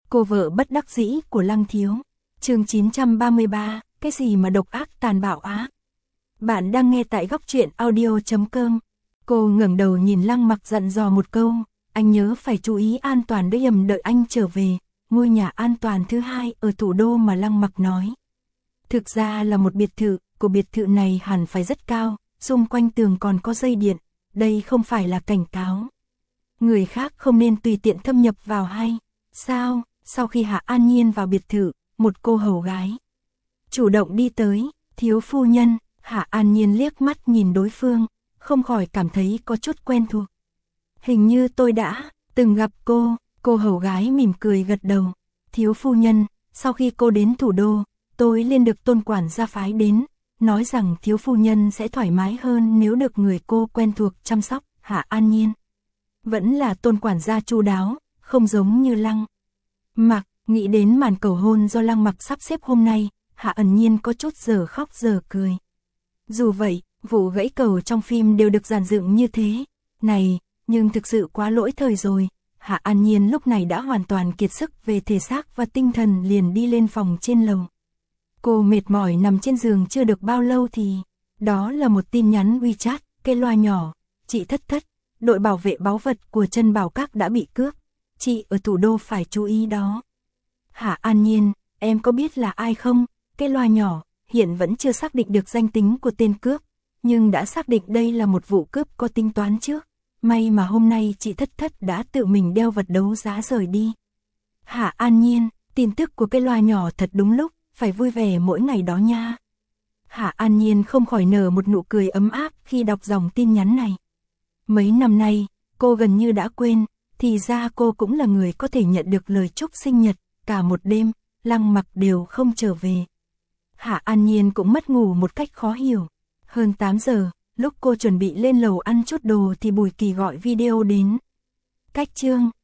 Cô vợ bất đắc dĩ của Lăng Thiếu. Chương 933, cái gì mà độc ác tàn bạo á? Bạn đang nghe tại góc truyện audio.com. Cô ngẩng đầu nhìn Lăng Mặc dặn dò một câu, anh nhớ phải chú ý an toàn đấy, đợi anh trở về. Ngôi nhà an toàn thứ hai ở thủ đô mà Lăng Mặc nói. Thực ra là một biệt thự, của biệt thự này hẳn phải rất cao, xung quanh tường còn có dây điện, đây không phải là cảnh cáo. Người khác không nên tùy tiện thâm nhập vào hay sao? Sau khi Hạ An Nhiên vào biệt thự, một cô hầu gái chủ động đi tới, thiếu phu nhân. Hạ An Nhiên liếc mắt nhìn đối phương, không khỏi cảm thấy có chút quen thuộc. Hình như tôi đã từng gặp cô hầu gái mỉm cười gật đầu. Thiếu phu nhân, sau khi cô đến thủ đô, tôi liền được Tôn quản gia phái đến, nói rằng thiếu phu nhân sẽ thoải mái hơn nếu được người cô quen thuộc chăm sóc. Hạ An Nhiên vẫn là Tôn quản gia chu đáo, không giống như Lăng Mặc. Nghĩ đến màn cầu hôn do Lăng Mặc sắp xếp hôm nay, Hạ An Nhiên có chút giờ khóc giờ cười. Dù vậy, vụ gãy cầu trong phim đều được dàn dựng như thế này, nhưng thực sự quá lỗi thời rồi. Hạ An Nhiên lúc này đã hoàn toàn kiệt sức về thể xác và tinh thần, liền đi lên phòng trên lầu. Cô mệt mỏi nằm trên giường chưa được bao lâu thì đó là một tin nhắn WeChat, cái loa nhỏ. Chị Thất Thất, đội bảo vệ báu vật của Trân Bảo Các đã bị cướp. Chị ở thủ đô phải chú ý đó. Hạ An Nhiên, em có biết là ai không? Cái loa nhỏ, hiện vẫn chưa xác định được danh tính của tên cướp, nhưng đã xác định đây là một vụ cướp có tính toán trước. May mà hôm nay chị Thất Thất đã tự mình đeo vật đấu giá rời đi. Hạ An Nhiên, tin tức của cái loa nhỏ thật đúng lúc, phải vui vẻ mỗi ngày đó nha. Hạ An Nhiên không khỏi nở một nụ cười ấm áp khi đọc dòng tin nhắn này. Mấy năm nay, cô gần như đã quên, thì ra cô cũng là người có thể nhận được lời chúc sinh nhật. Cả một đêm, Lăng Mặc đều không trở về. Hạ An Nhiên cũng mất ngủ một cách khó hiểu. Hơn 8 giờ, lúc cô chuẩn bị lên lầu ăn chút đồ thì Bùi Kỳ gọi video đến. Cách Trương,